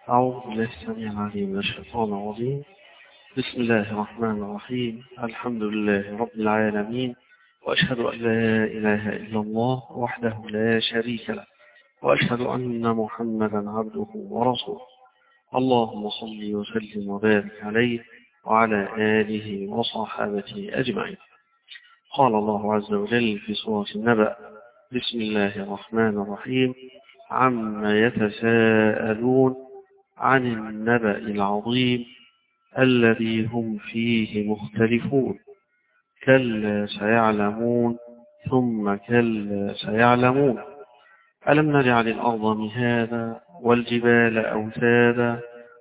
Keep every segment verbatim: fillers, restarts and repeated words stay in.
أعوذ بالله السميع العليم من الشيطان الرجيم. بسم الله الرحمن الرحيم. الحمد لله رب العالمين، وأشهد أن لا إله إلا الله وحده لا شريك له، وأشهد أن محمدا عبده ورسوله. اللهم صل وسلم وبارك عليه وعلى آله وصحابته أجمعين. قال الله عز وجل في سورة النبأ: بسم الله الرحمن الرحيم. عما يتساءلون عن النبأ العظيم الذي هم فيه مختلفون، كلا سيعلمون ثم كلا سيعلمون. ألم نجعل الأرض مهادا والجبال أوتادا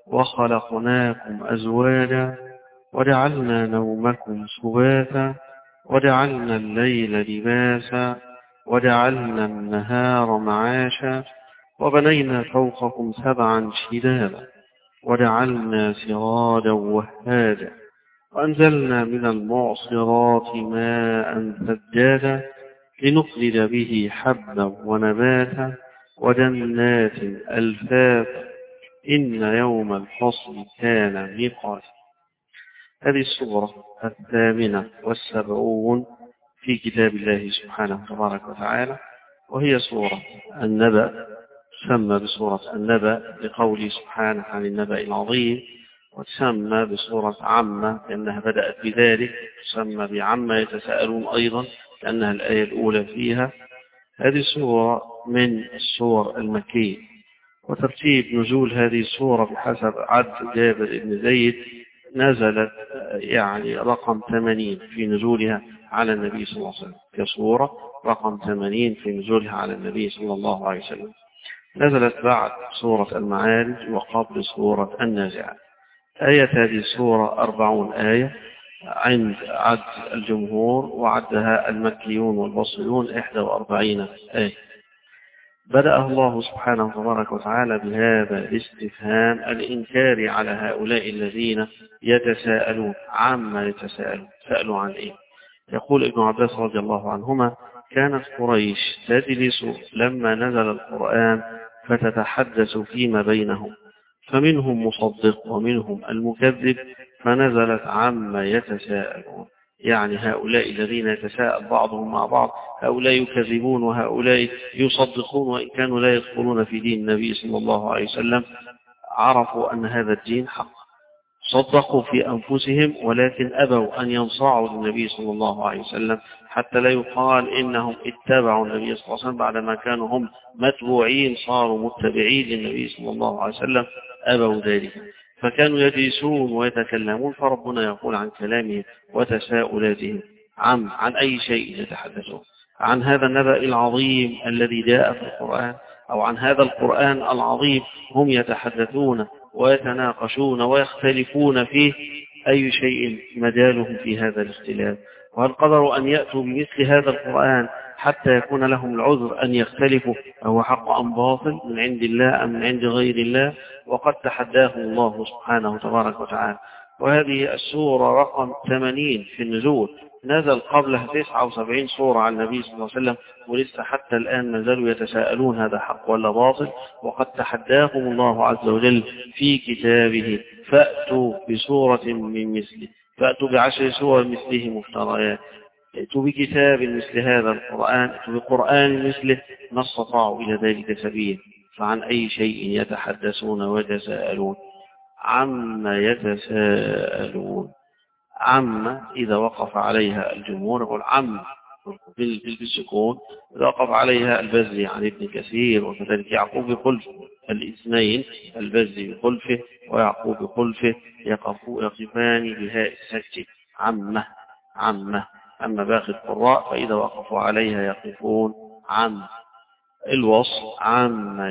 وخلقناكم أزواجا وجعلنا نومكم سباتا وجعلنا الليل لباسا وجعلنا النهار معاشا وبنينا فوقكم سبعا شدادا وجعلنا سراجا وهاجا وأنزلنا من المعصرات ماء ثجاجا لنخرج به حبا ونباتا وجنات ألفافا إن يوم الفصل كان ميقاتا. هذه السورة الثامنة والسبعون في كتاب الله سبحانه تبارك وتعالى، وهي سورة النبأ، تسمى بسورة النبأ لقوله سبحانه عن النبأ العظيم، وتسمى بسورة عامة لأنها بدأت بذلك، تسمى بعامة يتساءلون أيضا لأنها الآية الأولى فيها. هذه السورة من السور المكية، وترتيب نزول هذه السورة بحسب عد جابر بن زيد نزلت يعني رقم ثمانين في نزولها على النبي صلى الله عليه وسلم، كسورة رقم ثمانين في نزولها على النبي صلى الله عليه وسلم. نزلت بعد سورة المعارج وقبل سورة النازعات. آية هذه السورة أربعون آية عند عد الجمهور، وعدها المكيون والبصريون إحدى وأربعين آية. بدأ الله سبحانه تبارك وتعالى بهذا الاستفهام الإنكاري على هؤلاء الذين يتساءلون عما يتساءلون. سألوا عن إيه؟ يقول ابن عباس رضي الله عنهما: كانت قريش تجلس لما نزل القرآن فتتحدث فيما بينهم، فمنهم مصدق ومنهم المكذب، فنزلت عما يتساءلون. يعني هؤلاء الذين يتساءل بعضهم مع بعض، هؤلاء يكذبون وهؤلاء يصدقون، وإن كانوا لا يدخلون في دين النبي صلى الله عليه وسلم، عرفوا أن هذا الدين حق، صدقوا في أنفسهم ولكن أبوا أن ينصاعوا للنبي صلى الله عليه وسلم، حتى لا يقال إنهم اتبعوا النبي صلى الله عليه وسلم بعدما كانوا هم متبوعين صاروا متبعين للنبي صلى الله عليه وسلم. أبوا ذلك، فكانوا يجلسون ويتكلمون، فربنا يقول عن كلامهم وتساؤلاتهم عن عن أي شيء يتحدثون، عن هذا النبأ العظيم الذي جاء في القرآن، أو عن هذا القرآن العظيم هم يتحدثون ويتناقشون ويختلفون فيه. أي شيء مجالهم في هذا الاختلاف؟ وهل قدروا أن يأتوا بمثل هذا القرآن حتى يكون لهم العذر أن يختلفوا أهو حق أم باطل، من عند الله أم من عند غير الله؟ وقد تحداهم الله سبحانه تبارك وتعالى. وهذه السورة رقم ثمانين في النزول، نزل قبلها تسعة وسبعين سورة على النبي صلى الله عليه وسلم، ولسه حتى الآن نزلوا يتساءلون هذا حق ولا باطل. وقد تحداهم الله عز وجل في كتابه: فأتوا بسورة من مثله، فأتوا بعشر سور مثله مفتريات، ائتوا بكتاب مثل هذا القرآن، ائتوا بقرآن مثله، ما استطاعوا إلى ذلك سبيل. فعن أي شيء يتحدثون ويتساءلون؟ عما يتساءلون. عما إذا وقف عليها الجمهور يقول عم بالسكون، إذا وقف عليها البزي عن ابن كثير، وكذلك يعقوب بخلفه، الاثنين البزي بخلفه ويعقوب بخلفه يقفان بهاء السكت عمه عمه. أما باقي القراء فإذا وقفوا عليها يقفون عم الوصل عما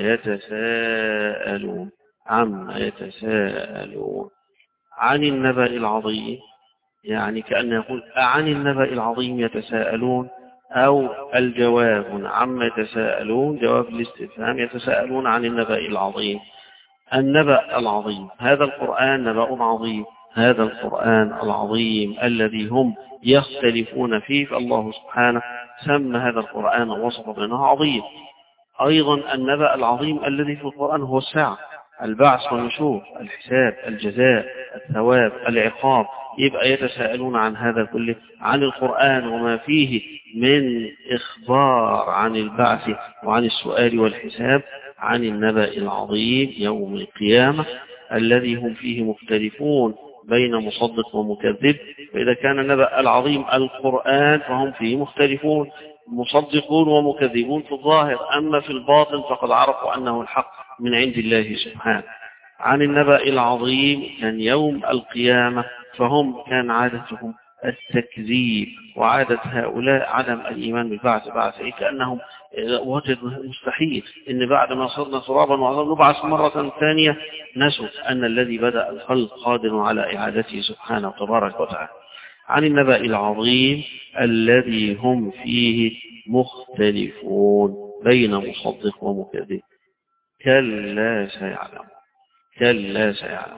يتساءلون عما يتساءلون عن النبأ العظيم. يعني كأن يقول عن النبأ العظيم يتساءلون، أو الجواب عما يتساءلون جواب الاستفهام، يتساءلون عن النبأ العظيم. النبأ العظيم هذا القرآن نبأ عظيم، هذا القرآن العظيم الذي هم يختلفون فيه، فالله سبحانه سمى هذا القرآن ووصف بأنه عظيم. أيضا النبأ العظيم الذي في القرآن هو الساعة، البعث والنشور، الحساب، الجزاء، الثواب، العقاب. يبقى يتساءلون عن هذا كله، عن القرآن وما فيه من إخبار عن البعث وعن السؤال والحساب، عن النبأ العظيم يوم القيامة الذي هم فيه مختلفون بين مصدق ومكذب. فإذا كان النبأ العظيم القرآن فهم فيه مختلفون، مصدقون ومكذبون في الظاهر، أما في الباطن فقد عرفوا أنه الحق من عند الله سبحانه. عن النبأ العظيم كان يوم القيامة فهم كان عادتهم التكذيب، وعادة هؤلاء عدم الإيمان بالبعث. بعث إيه؟ كأنهم وجدوا مستحيل إن بعد ما صرنا ترابا وعظام نبعث مرة ثانية. نسوا أن الذي بدأ الخلق قادر على إعادته سبحانه تبارك وتعالى. عن النبأ العظيم الذي هم فيه مختلفون بين مصدق ومكذب. كلا سيعلم، كلا سيعلم.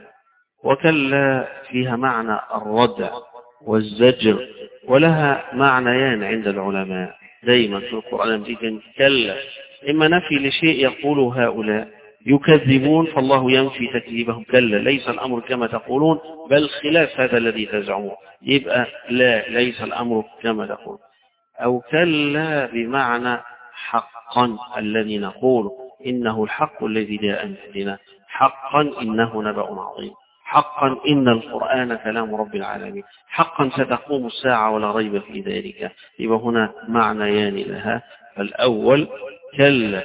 وكلا فيها معنى الردع والزجر، ولها معنيان عند العلماء دايما في القرآن. تيجي كلا إما نفي لشيء يقول هؤلاء يكذبون فالله ينفي تكذيبهم، كلا ليس الأمر كما تقولون بل خلاف هذا الذي تزعمون، يبقى لا ليس الأمر كما تقول. أو كلا بمعنى حقا الذي نقول إنه الحق الذي جاء بنا، حقا إنه نبأ عظيم، حقا إن القرآن كلام رب العالمين، حقا ستقوم الساعة ولا ريب في ذلك. يبقى هنا معنيان لها. فالأول كلا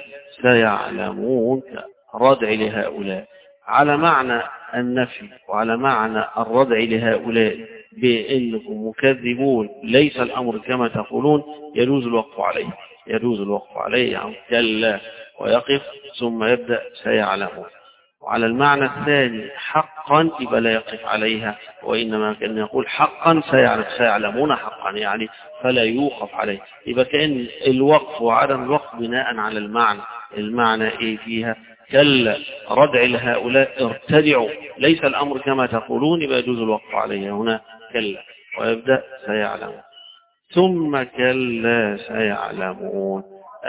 سيعلمون ردع لهؤلاء على معنى النفي وعلى معنى الردع لهؤلاء بأنكم مكذبون ليس الأمر كما تقولون، يجوز الوقف عليه، يجوز الوقف عليه يعني كلا ويقف ثم يبدأ سيعلمون. وعلى المعنى الثاني حقا يبقى لا يقف عليها، وإنما كان يقول حقا سيعلم، سيعلمون حقا يعني فلا يوقف عليه. يبقى كأن الوقف وعدم الوقف بناء على المعنى. المعنى إيه فيها؟ كلا ردع لهؤلاء ارتدعوا ليس الأمر كما تقولون، يبقى يجوز الوقف عليه هنا كلا ويبدأ سيعلم. ثم كلا سيعلمون،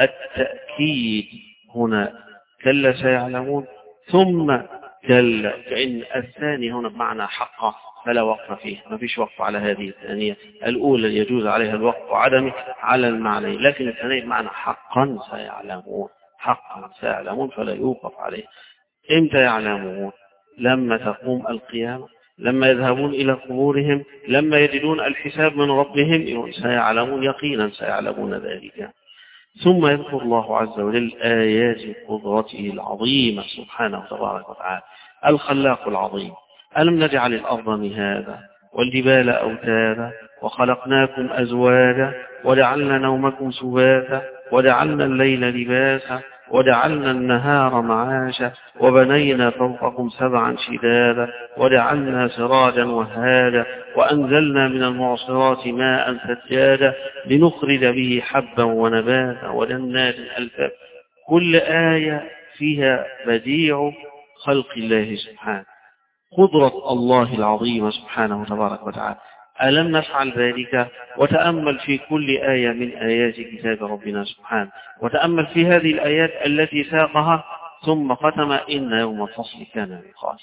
التأكيد هنا كلا سيعلمون ثم كلا، كأن الثاني هنا بمعنى حقا فلا وقف فيه، ما فيش وقف على هذه الثانية. الأولى يجوز عليها الوقف وعدمه على المعنى، لكن الثانية بمعنى حقا سيعلمون، حقا سيعلمون فلا يوقف عليه. امتى يعلمون؟ لما تقوم القيامة، لما يذهبون إلى قبورهم، لما يجدون الحساب من ربهم سيعلمون يقينا، سيعلمون ذلك. ثم يذكر الله عز وجل آيات قدرته العظيمة سبحانه تبارك وتعالى. الخلاق العظيم. ألم نجعل الأرض مهادا والجبال أوتادا وخلقناكم أزواجا وجعلنا نومكم سباتا وجعلنا الليل لباسا وجعلنا النهار معاشا وبنينا فوقكم سبعا شدادا وجعلنا سراجا وهاجا وأنزلنا من المعصرات ماء ثجاجا لنخرج به حبا ونباتا وجنات ألفافا. كل آية فيها بديع خلق الله سبحانه، قدرة الله العظيمة سبحانه تبارك وتعالى. ألم نفعل ذلك؟ وتأمل في كل آية من آيات كتاب ربنا سبحانه، وتأمل في هذه الآيات التي ساقها ثم ختم إن يوم الفصل كان ميقاتا.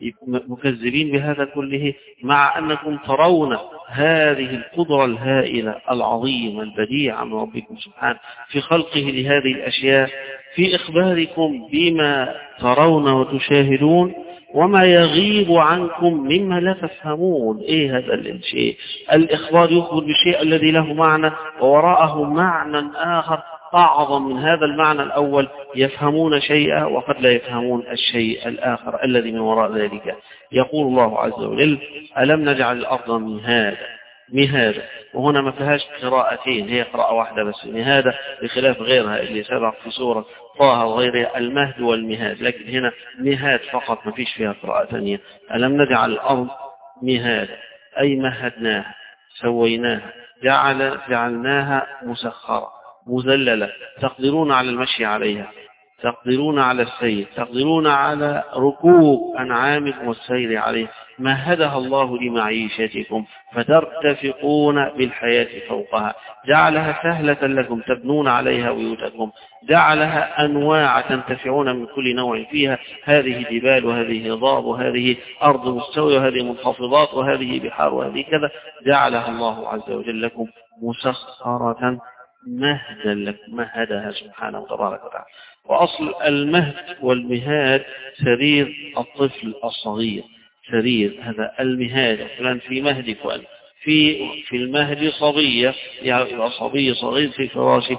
مكذبين بهذا كله مع أنكم ترون هذه القدرة الهائلة العظيمة البديعة من ربكم سبحانه في خلقه لهذه الأشياء، في إخباركم بما ترون وتشاهدون وما يغيب عنكم مما لا تفهمون. إيه هذا الشيء؟ الإخبار يخبر بالشيء الذي له معنى ووراءه معنى آخر أعظم من هذا المعنى الأول، يفهمون شيئا وقد لا يفهمون الشيء الآخر الذي من وراء ذلك. يقول الله عز وجل ألم نجعل الأرض مهادا، مهادا، وهنا ما فيهاش قراءتين، هي قراءة واحدة بس، مهادا بخلاف غيرها اللي سبق في سورة طه وغيرها المهد والمهاد، لكن هنا مهاد فقط ما فيش فيها قراءة ثانية. ألم نجعل الأرض مهادا أي مهدناها سويناها، جعل جعلناها مسخرة مذللة تقدرون على المشي عليها، تقدرون على السير، تقدرون على ركوب أنعامكم والسير عليه، مهدها الله لمعيشتكم فترتفقون بالحياة فوقها، جعلها سهلة لكم تبنون عليها بيوتكم، جعلها أنواع تنتفعون من كل نوع فيها، هذه جبال وهذه هضاب وهذه أرض مستوية وهذه منخفضات وهذه بحار وهذه كذا، جعلها الله عز وجل لكم مسخرة مهدا لكم، مهدها سبحانه وتبارك وتعالى. وأصل المهد والمهاد سرير الطفل الصغير، سرير هذا المهاد، فلان في مهد فلان في في المهد صبية، يعني صبي صغير في فراش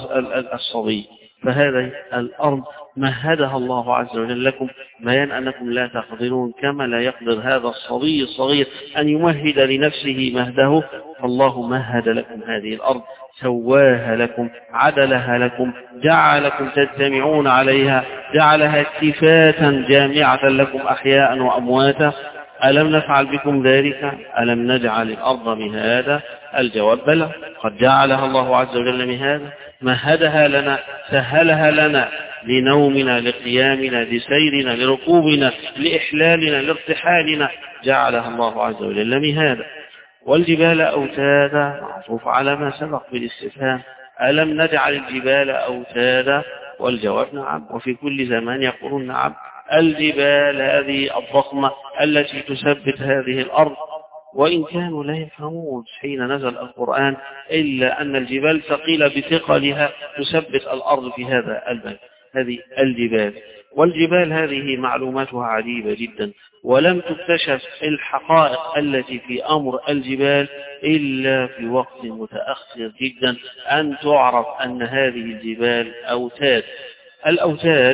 الصبي، فهذه الأرض مهدها الله عز وجل لكم، بيان أنكم لا تقدرون كما لا يقدر هذا الصبي الصغير أن يمهد لنفسه مهده، فالله مهد لكم هذه الأرض، سواها لكم، عدلها لكم، جعلكم تجتمعون عليها، جعلها كفاة جامعة لكم أحياء وأمواتا. ألم نفعل بكم ذلك؟ ألم نجعل الأرض مهادا؟ الجواب بلى، قد جعلها الله عز وجل مهادا، مهدها لنا، سهلها لنا لنومنا، لقيامنا، لسيرنا، لركوبنا، لإحلالنا، لارتحالنا، جعلها الله عز وجل مهادا. والجبال أوتادا، معطوف على ما سبق بالاستفهام، ألم نجعل الجبال أوتادا؟ والجواب نعم، وفي كل زمان يقولون نعم، الجبال هذه الضخمة التي تثبت هذه الأرض، وإن كانوا لا يفهمون حين نزل القرآن إلا أن الجبال ثقيلة بثقلها تثبت الأرض في هذا المكان، هذه الجبال. والجبال هذه معلوماتها عجيبة جدا، ولم تكتشف الحقائق التي في أمر الجبال إلا في وقت متأخر جدا أن تعرف أن هذه الجبال أوتاد. الأوتاد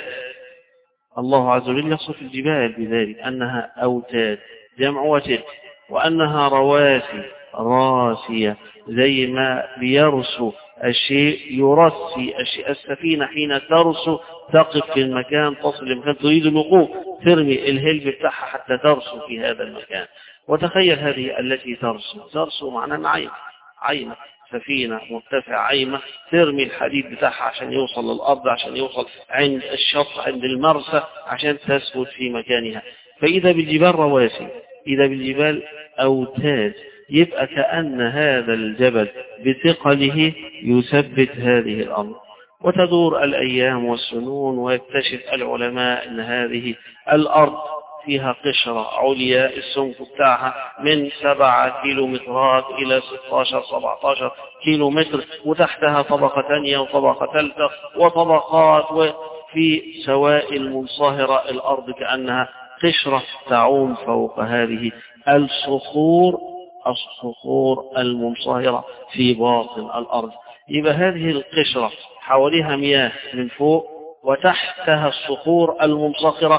الله عز وجل يصف الجبال بذلك أنها أوتاد جمع وتد، وأنها رواسي راسية، زي ما بيرسو الشيء يرسي الشيء، السفينة حين ترسو تقف في المكان، تصل لمكان تريد الوقوف، ترمي الهلب بتاعها حتى ترسو في هذا المكان. وتخيل هذه التي ترسو، ترسو معنى عيمة، عيمة سفينة مرتفعة عيمة، ترمي الحديد بتاعها عشان يوصل للأرض، عشان يوصل عند الشط عند المرسى عشان تثبت في مكانها. فإذا بالجبال رواسي، إذا بالجبال أوتاد، يبقى كأن هذا الجبل بثقله يثبت هذه الأرض. وتدور الأيام والسنون ويكتشف العلماء أن هذه الأرض فيها قشرة عليا السمك بتاعها من سبعة كيلومترات إلى ستة عشر سبعة عشر كيلو متر، وتحتها طبقة ثانية وطبقة ثالثة وطبقات، وفي سوائل منصهرة الأرض كأنها قشرة تعوم فوق هذه الصخور، الصخور المنصهرة في باطن الأرض. يبقى هذه القشرة حواليها مياه من فوق، وتحتها الصخور المنصهرة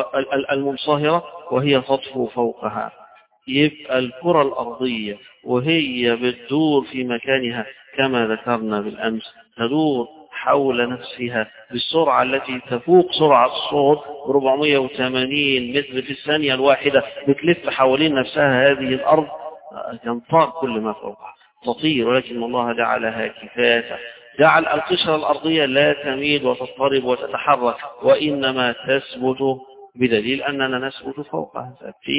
المنصهرة وهي تطفو فوقها. يبقى الكرة الأرضية وهي بتدور في مكانها كما ذكرنا بالأمس، تدور حول نفسها بالسرعة التي تفوق سرعة الصوت أربعمائة وثمانين متر في الثانية الواحدة، بتلف حوالين نفسها هذه الأرض، تنطار كل ما فوقها، تطير، ولكن الله جعلها كفاة، جعل القشرة الأرضية لا تميل وتضطرب وتتحرك، وإنما تثبت بدليل أننا نثبت فوقها.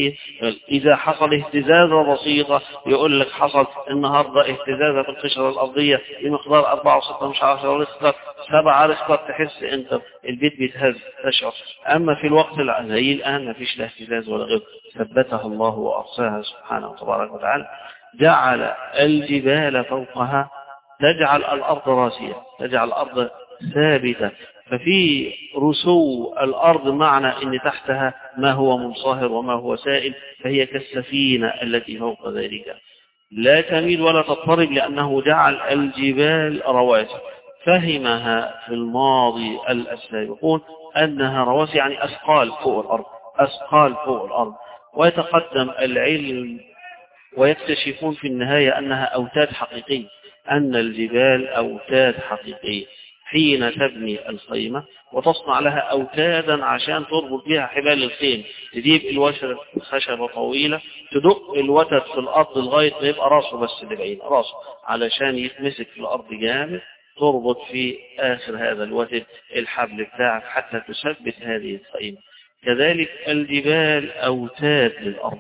إذا حصل اهتزازة بسيطة يقول لك حصل النهاردة اهتزازة في القشرة الأرضية بمقدار أربعة وستة من عشرة ريختر، سبعة ريختر، تحس أنت البيت بيتهز تشعر. أما في الوقت زي الآن ما فيش لا اهتزاز ولا غير، ثبتها الله وأرساها سبحانه وتبارك وتعالى. جعل الجبال فوقها، تجعل الأرض راسية، تجعل الأرض ثابتة. ففي رسو الأرض معنى أن تحتها ما هو منصهر وما هو سائل، فهي كالسفينة التي فوق ذلك، لا تميل ولا تضطرب لأنه جعل الجبال رواسي. فهمها في الماضي السابقون أنها رواسي يعني أثقال فوق الأرض، أثقال فوق الأرض. ويتقدم العلم ويكتشفون في النهاية أنها أوتاد حقيقية، أن الجبال أوتاد حقيقية. حين تبني الخيمة وتصنع لها أوتادا عشان تربط بها حبال الخيم، تجيب الوتر خشبة طويلة، تدق الوتر في الأرض لغاية ما يبقى راسه بس اللي بعيد راسه، علشان يتمسك في الأرض جامد، تربط في آخر هذا الوتد الحبل بتاعك حتى تثبت هذه القائمة. كذلك الجبال أوتاد للأرض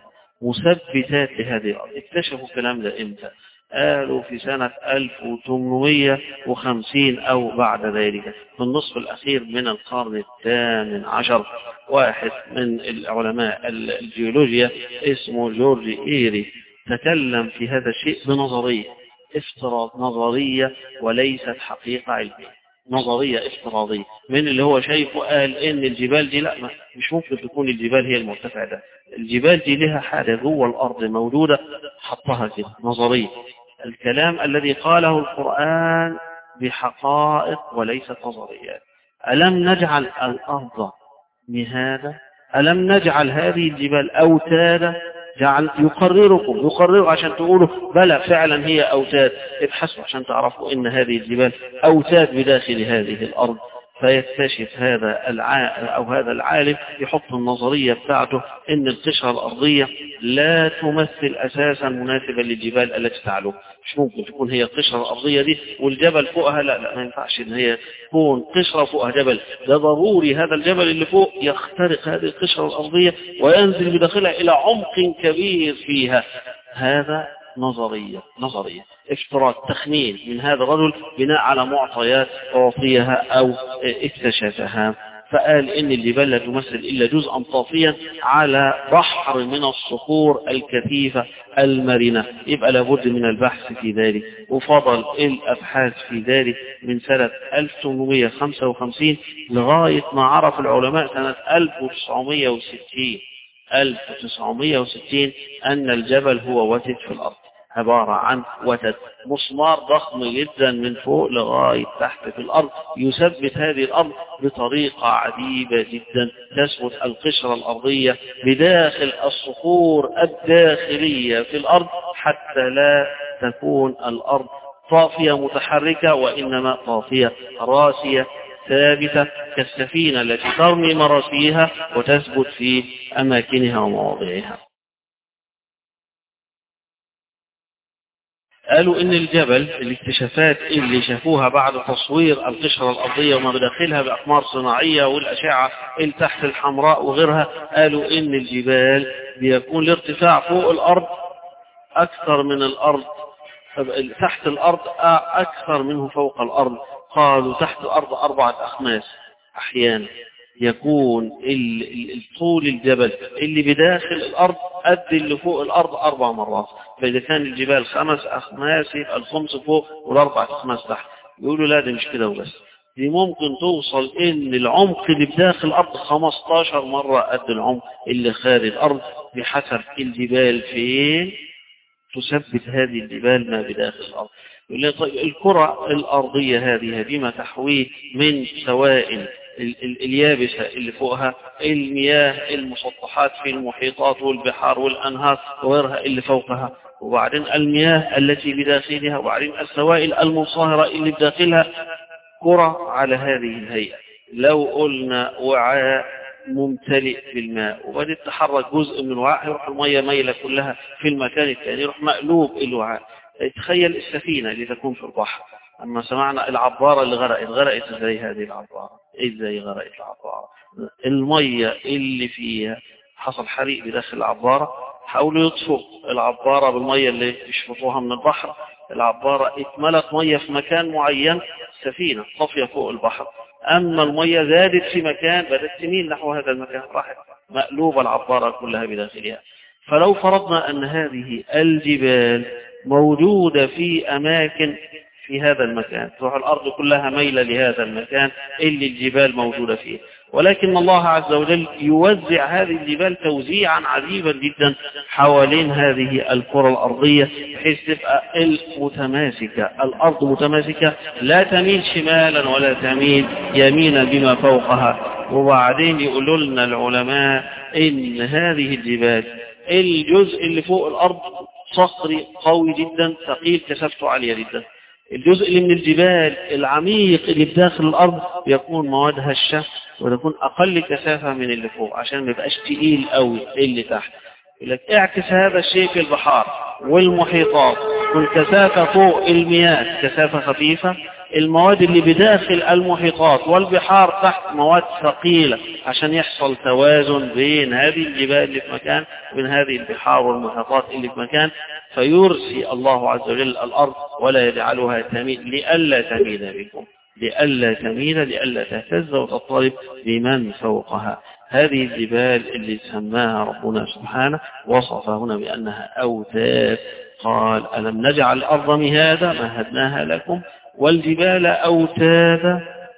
مثبتات لهذه الأرض. اكتشفوا الكلام ده إمتى؟ قالوا في سنة ألف وثمانمائة وخمسين أو بعد ذلك في النصف الأخير من القرن الثامن عشر. واحد من العلماء الجيولوجيا اسمه جورج إيري تكلم في هذا الشيء بنظرية افتراض نظرية وليست حقيقة علمية، نظرية افتراضية من اللي هو شايفه. قال إن الجبال دي لا مش ممكن تكون الجبال هي المرتفع ده، الجبال دي لها حاجة جوه الأرض موجودة حطها كده نظرية. الكلام الذي قاله القرآن بحقائق وليست نظريات. ألم نجعل الأرض مهادا؟ ألم نجعل هذه الجبال أوتادا؟ جعل يقرركم يقرر عشان تقولوا بلى فعلا هي أوتاد. ابحثوا عشان تعرفوا إن هذه الجبال أوتاد بداخل هذه الأرض. فيكتشف هذا العالم أو هذا العالم يحط النظرية بتاعته إن القشرة الأرضية لا تمثل أساسا مناسبا للجبال التي تعلو. مش ممكن تكون هي القشرة الأرضية دي والجبل فوقها، لا لا ما ينفعش إن هي تكون قشرة فوقها جبل. ده ضروري هذا الجبل اللي فوق يخترق هذه القشرة الأرضية وينزل بداخلها إلى عمق كبير فيها. هذا نظرية نظرية افتراض تخمين من هذا الرجل بناء على معطيات أعطيها أو اكتشفها. فقال إن الجبال لا تمثل إلا جزءا طافيا على بحر من الصخور الكثيفة المرنة. يبقى لابد من البحث في ذلك. وفضل الأبحاث في ذلك من سنة ألف وثمانمائة وخمسة وخمسين لغاية ما عرف العلماء سنة ألف وتسعمائة وستين ألف وتسعمائة وستين أن الجبل هو وتد في الأرض، عبارة عن وتد مسمار ضخم جدا من فوق لغاية تحت في الأرض يثبت هذه الأرض بطريقة عجيبة جدا. تثبت القشرة الأرضية بداخل الصخور الداخلية في الأرض حتى لا تكون الأرض طافية متحركة وإنما طافية راسية ثابتة كالسفينة التي ترمي مراسيها وتثبت في أماكنها ومواضعها. قالوا إن الجبل الاكتشافات اللي شافوها بعد تصوير القشرة الأرضية وما بداخلها بأقمار صناعية والأشعة اللي تحت الحمراء وغيرها، قالوا إن الجبال بيكون الارتفاع فوق الأرض أكثر من الأرض، تحت الأرض أكثر منه فوق الأرض. قالوا تحت الأرض أربعة أخماس. أحيانا يكون طول الجبل اللي بداخل الأرض قد اللي فوق الأرض أربع مرات. فإذا كان الجبال خمس أخماس يبقى الخمس فوق والأربع أخماس تحت. يقولوا لا ده مش كده وبس، دي ممكن توصل إن العمق اللي بداخل الأرض خمستاشر مرة قد العمق اللي خارج الأرض بحسب الجبال فين تثبت هذه الجبال ما بداخل الأرض. طيب الكرة الأرضية هذه بما تحويه من سوائل اليابسة اللي فوقها، المياه المسطحات في المحيطات والبحار والأنهار وغيرها اللي فوقها، وبعدين المياه التي بداخلها، وبعدين السوائل المنصهرة اللي بداخلها. كرة على هذه الهيئة. لو قلنا وعاء ممتلئ بالماء وبدأت تحرك جزء من الوعاء يروح المية ميلة كلها في المكان الثاني يروح مقلوب الوعاء. تخيل السفينة اللي تكون في البحر. أما سمعنا العبارة اللي غرقت غرقت ازاي هذه العبارة؟ ازاي غرقت العبارة؟ المية اللي فيها حصل حريق بداخل العبارة، حاولوا يطفوا العبارة بالمية اللي يشفطوها من البحر. العبارة اتملت مية في مكان معين، سفينة طافية فوق البحر. أما المية زادت في مكان بدأت تميل نحو هذا المكان، راحت مقلوبة العبارة كلها بداخلها. فلو فرضنا أن هذه الجبال موجودة في أماكن في هذا المكان، تروح الأرض كلها ميلة لهذا المكان اللي الجبال موجودة فيه، ولكن الله عز وجل يوزع هذه الجبال توزيعا عجيبا جدا حوالين هذه الكرة الأرضية بحيث تبقى المتماسكة، الأرض متماسكة لا تميل شمالا ولا تميل يمينا بما فوقها. وبعدين يقولوا لنا العلماء إن هذه الجبال الجزء اللي فوق الأرض صخري قوي جدا ثقيل كثافته عالية جدا، الجزء اللي من الجبال العميق اللي بداخل الأرض بيكون مواد هشة وتكون أقل كثافة من اللي فوق عشان ما يبقاش تقيل قوي اللي تحت. لك اعكس هذا الشيء في البحار والمحيطات، والكثافة فوق المياه كثافة خفيفة، المواد اللي بداخل المحيطات والبحار تحت مواد ثقيلة عشان يحصل توازن بين هذه الجبال اللي في مكان وبين هذه البحار والمحيطات اللي في مكان، فيرسي الله عز وجل الأرض ولا يجعلها تميل لئلا تميل بكم، لئلا تميل، لئلا تهتز وتضطرب بمن فوقها. هذه الجبال اللي سماها ربنا سبحانه وصفها هنا بأنها أوتاد، قال ألم نجعل الأرض مهادا مهدناها لكم والجبال أوتادا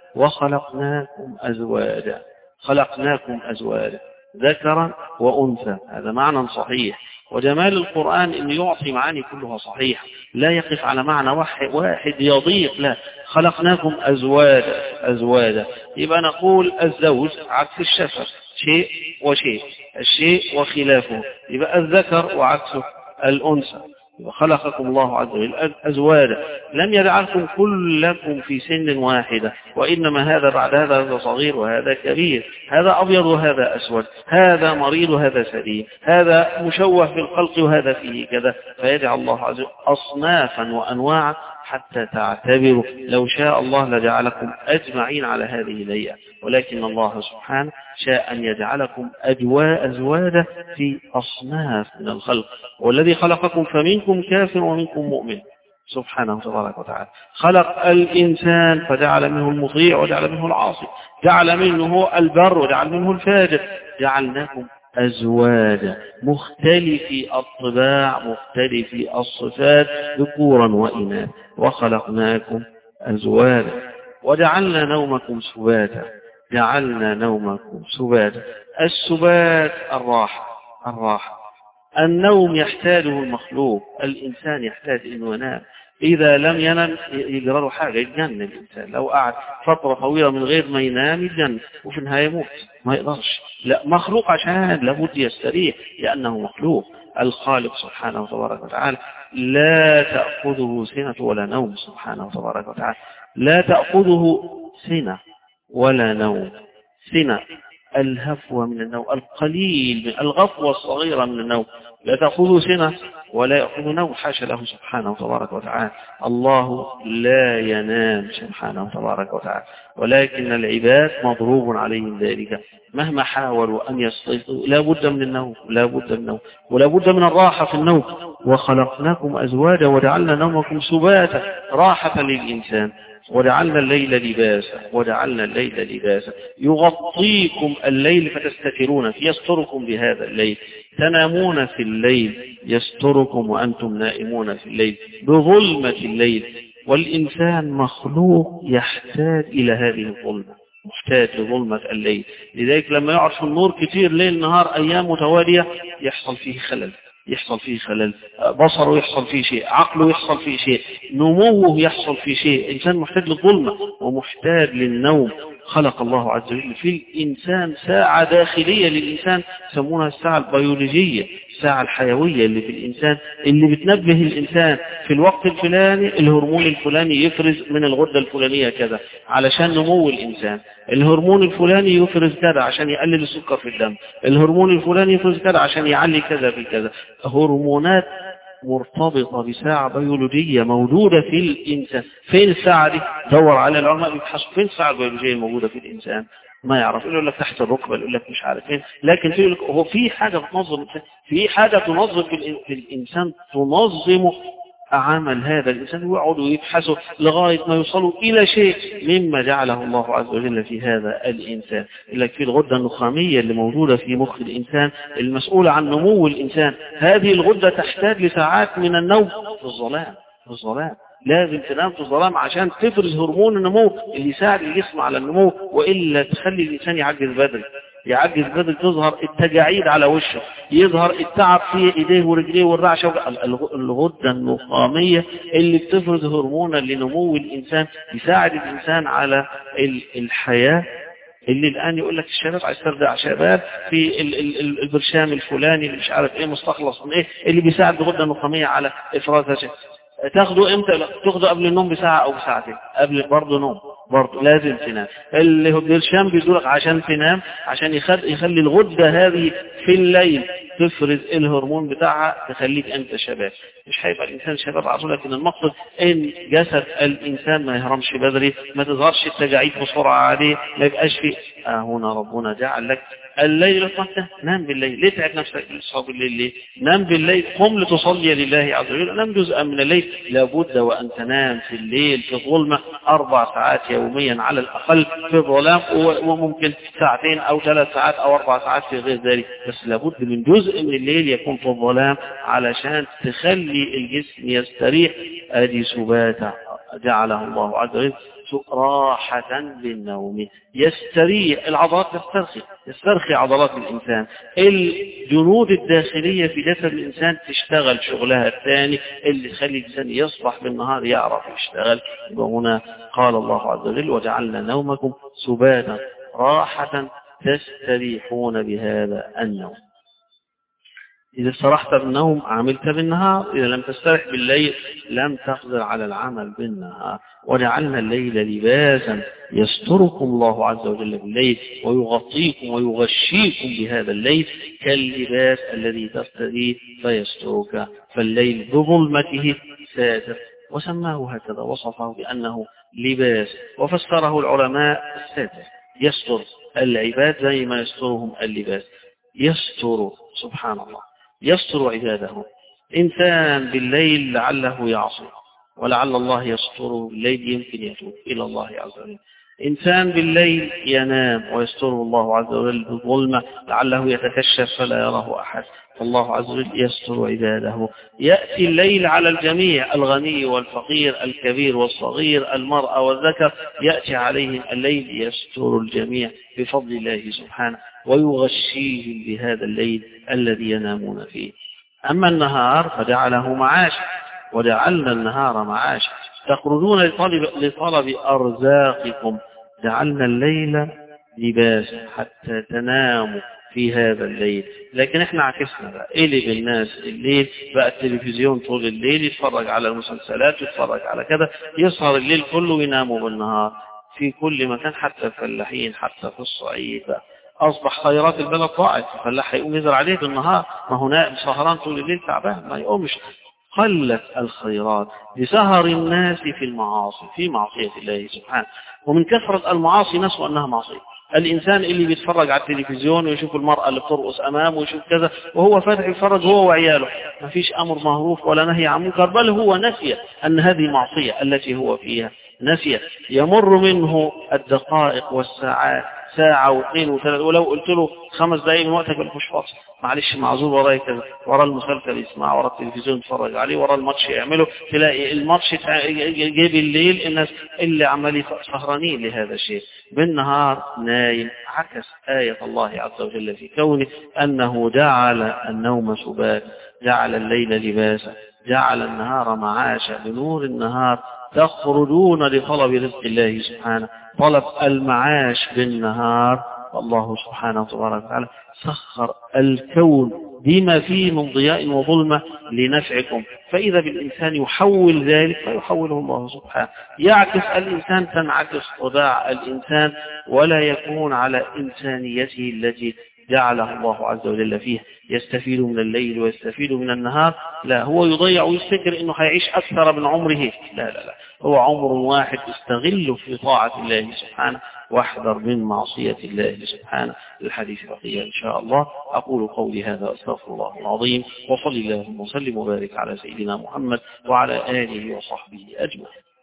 وخلقناكم أزواجا، خلقناكم أزواجا ذكرا وأنثى. هذا معنى صحيح، وجمال القرآن أن يعطي معاني كلها صحيحة، لا يقف على معنى واحد يضيق، لا، خلقناكم أزواجا أزواجا. يبقى نقول الزوج عكس الشفر، شيء وشيء، الشيء وخلافه، يبقى الذكر وعكسه الأنثى. وخلقكم الله عز وجل أزواجا، لم يجعلكم كلكم في سن واحدة، وإنما هذا بعد هذا هذا صغير وهذا كبير، هذا أبيض وهذا أسود، هذا مريض وهذا سليم، هذا مشوه في الخلق وهذا فيه كذا، فيجعل الله عز وجل أصنافا وأنواعا حتى تعتبروا. لو شاء الله لجعلكم أجمعين على هذه الهيئة، ولكن الله سبحانه شاء أن يجعلكم أجواء أزواجا في أصناف من الخلق. والذي خلقكم فمنكم كافر ومنكم مؤمن سبحانه تبارك وتعالى. خلق الإنسان فجعل منه المطيع وجعل منه العاصي، جعل منه البر وجعل منه الفاجر، جعلناكم أزواجا مختلفي الطباع مختلفي الصفات ذكورا وإناثا وخلقناكم أزواجا وجعلنا نومكم سباتا، جعلنا نومكم سباتا. السبات الراحة، الراحة النوم يحتاجه المخلوق، الإنسان يحتاج إنه ينام، إذا لم ينام يجرى له حاجة، يتجنن الإنسان، لو قعد فترة طويلة من غير ما ينام يتجنن وفي النهاية يموت، ما يقدرش. لا، مخلوق عشان لابد يستريح لأنه مخلوق. الخالق سبحانه تبارك وتعالى لا تأخذه سنة ولا نوم سبحانه تبارك وتعالى، لا تأخذه سنة ولا نوم. سنة الهفوة من النوم، القليل من الغفوة الصغيرة من النوم، لا تأخذه سنة ولا يأخذ نوم، حاشا له سبحانه تبارك وتعالى. الله لا ينام سبحانه تبارك وتعالى، ولكن العباد مضروب عليهم ذلك، مهما حاولوا أن يستيقظوا لا بد من النوم، لا بد من النوم ولا بد من الراحة في النوم. وخلقناكم أزواجا وجعلنا نومكم سباتا، راحة للإنسان، وجعلنا الليل لباسا، وجعلنا الليل لباسا يغطيكم الليل فتستترون فيه، يستركم بهذا الليل، تنامون في الليل يستركم وأنتم نائمون في الليل بظلمة الليل. والإنسان مخلوق يحتاج إلى هذه الظلمة، محتاج لظلمة الليل. لذلك لما يقعد في النور كتير ليل نهار أيام متوالية يحصل فيه خلل، يحصل فيه خلل، بصره يحصل فيه شيء، عقله يحصل فيه شيء، نموه يحصل فيه شيء. إنسان محتاج للظلمة ومحتاج للنوم. خلق الله عز وجل في الإنسان ساعة داخلية للإنسان يسمونها الساعة البيولوجية، الساعة الحيوية اللي في الإنسان، اللي بتنبه الإنسان في الوقت الفلاني الهرمون الفلاني يفرز من الغدة الفلانية كذا علشان نمو الإنسان، الهرمون الفلاني يفرز كذا عشان يقلل السكر في الدم، الهرمون الفلاني يفرز كذا عشان يعلي كذا في كذا. هرمونات مرتبطة بساعة بيولوجية موجودة في الإنسان. فين الساعة دي؟ دور على العلماء بيبحثوا فين الساعة البيولوجية الموجودة في الإنسان، ما يعرف، يقول لك تحت الركبة، يقول لك مش عارف فين، لكن يقول لك هو في حاجة تنظم، في حاجة تنظم في الإنسان تنظم عمل هذا الإنسان، ويقعدوا يبحثوا لغاية ما يوصلوا إلى شيء مما جعله الله عز وجل في هذا الإنسان. لك في الغدة النخامية اللي موجودة في مخ الإنسان المسؤولة عن نمو الإنسان، هذه الغدة تحتاج لساعات من النوم في الظلام، في الظلام لازم تنام في الظلام عشان تفرز هرمون النمو اللي يساعد الجسم على النمو، وإلا تخلي الإنسان يعجز بدري، يعجز بدري، تظهر التجاعيد على وشه، يظهر التعب في ايديه ورجليه والرعشه. الغده النخاميه اللي بتفرز هرمون لنمو الانسان يساعد الانسان على الحياه، اللي الان يقول لك الشباب عايز ترجع شباب في البرشام الفلاني اللي مش عارف ايه مستخلص من ايه اللي بيساعد الغده النخاميه على افرازها. تاخده امتى؟ تاخده قبل النوم بساعه او بساعتين، قبل برضه نوم برضه لازم تنام. اللي هو البرشام بيدولك عشان تنام، عشان يخلي الغده هذه في الليل تفرز الهرمون بتاعها تخليك انت شباب. مش هيبقى الإنسان شباب عضو، لكن المقصد إن جسد الإنسان ما يهرمش بدري، ما تظهرش التجاعيد بسرعة عليه، ما يبقاش فيه. آه هنا ربنا جعل لك الليل مثلا، نام بالليل. ليه تعب نفسك تصلي بالليل؟ ليه؟ نام بالليل، قم لتصلي لله عز وجل، نام جزءا من الليل. لابد وأن تنام في الليل في ظلمة أربع ساعات يوميا على الأقل في ظلام، وممكن ساعتين أو ثلاث ساعات أو أربع ساعات في غير ذلك، بس لابد من جزء من الليل يكون في الظلام علشان تخلي الجسم يستريح. أدي سباتا جعله الله عز وجل راحة للنوم، يستريح العضلات، تسترخي يسترخي عضلات الإنسان، الجنود الداخلية في جسد الإنسان تشتغل شغلها الثاني اللي يخلي الإنسان يصبح بالنهار يعرف يشتغل. وهنا قال الله عز وجل وجعلنا نومكم سباتا راحة تستريحون بهذا النوم. إذا استرحت بالنوم عملت بالنهار، إذا لم تسترح بالليل لم تقدر على العمل بالنهار. وجعلنا الليل لباسا يستركم الله عز وجل بالليل ويغطيكم ويغشيكم بهذا الليل كاللباس الذي ترتديه فيسترك، فالليل بظلمته ساتر، وسماه هكذا، وصفه بأنه لباس، وفسره العلماء الساتر يستر العباد زي ما يسترهم اللباس، يستر سبحان الله، يستر عباده. إنسان بالليل لعله يعصي ولعل الله يستره بالليل، يمكن يتوب إلى الله عز وجل. إنسان بالليل ينام ويستره الله عز وجل بالظلمة لعله يتكشف فلا يراه أحد، فالله عز وجل يستر عباده. يأتي الليل على الجميع، الغني والفقير، الكبير والصغير، المرأة والذكر، يأتي عليهم الليل يستر الجميع بفضل الله سبحانه ويغشيهم بهذا الليل الذي ينامون فيه. أما النهار فجعله معاشا، وجعلنا النهار معاشا تخرجون لطلب, لطلب أرزاقكم، جعلنا الليل لباسا حتى تناموا في هذا الليل. لكن احنا عكسنا بقى، قلب الناس الليل بقى التلفزيون طول الليل، يتفرج على المسلسلات، يتفرج على كذا، يسهر الليل كله ويناموا بالنهار في كل مكان، حتى الفلاحين حتى في الصعيد بقى. أصبح خيرات البلد ضاعت، الفلاح هيقوم يزرع عليه بالنهار، ما هنا سهران طول الليل تعبان ما يقومش. قلت الخيرات لسهر الناس في المعاصي، في معصية الله سبحانه. ومن كثرة المعاصي نسوا أنها معصية. الإنسان اللي بيتفرج على التلفزيون ويشوف المرأة اللي بترقص أمامه ويشوف كذا وهو فاتح يتفرج هو وعياله، ما فيش أمر معروف ولا نهي عن منكر، بل هو نسي أن هذه معصية التي هو فيها، نسي. يمر منه الدقائق والساعات، ساعة واثنين وثلاثة، ولو قلت له خمس دقائق من وقتك مش فاضي، معلش معذور ورايا كذا، ورا المسلسل يسمع، ورا التلفزيون يتفرج عليه، ورا الماتش يعمله، تلاقي الماتش جاي بالليل الناس اللي عمالين سهرانين لهذا الشيء، بالنهار نايم. عكس آية الله عز وجل في كونه أنه جعل النوم سبات، جعل الليل لباسا، جعل النهار معاشا. بنور النهار تخرجون لطلب رزق الله سبحانه، طلب المعاش بالنهار. والله سبحانه وتبارك وتعالى سخر الكون بما فيه من ضياء وظلمة لنفعكم، فإذا بالإنسان يحول ذلك فيحوله الله سبحانه. يعكس الإنسان تنعكس طباع الإنسان، ولا يكون على إنسانيته التي جعله الله عز وجل فيه، يستفيد من الليل ويستفيد من النهار. لا، هو يضيع ويفتكر انه هيعيش اكثر من عمره. لا لا لا، هو عمر واحد استغله في طاعة الله سبحانه، واحذر من معصية الله سبحانه. الحديث بقية إن شاء الله. أقول قولي هذا أستغفر الله العظيم، وصلي اللهم وسلم وبارك على سيدنا محمد وعلى آله وصحبه أجمعين.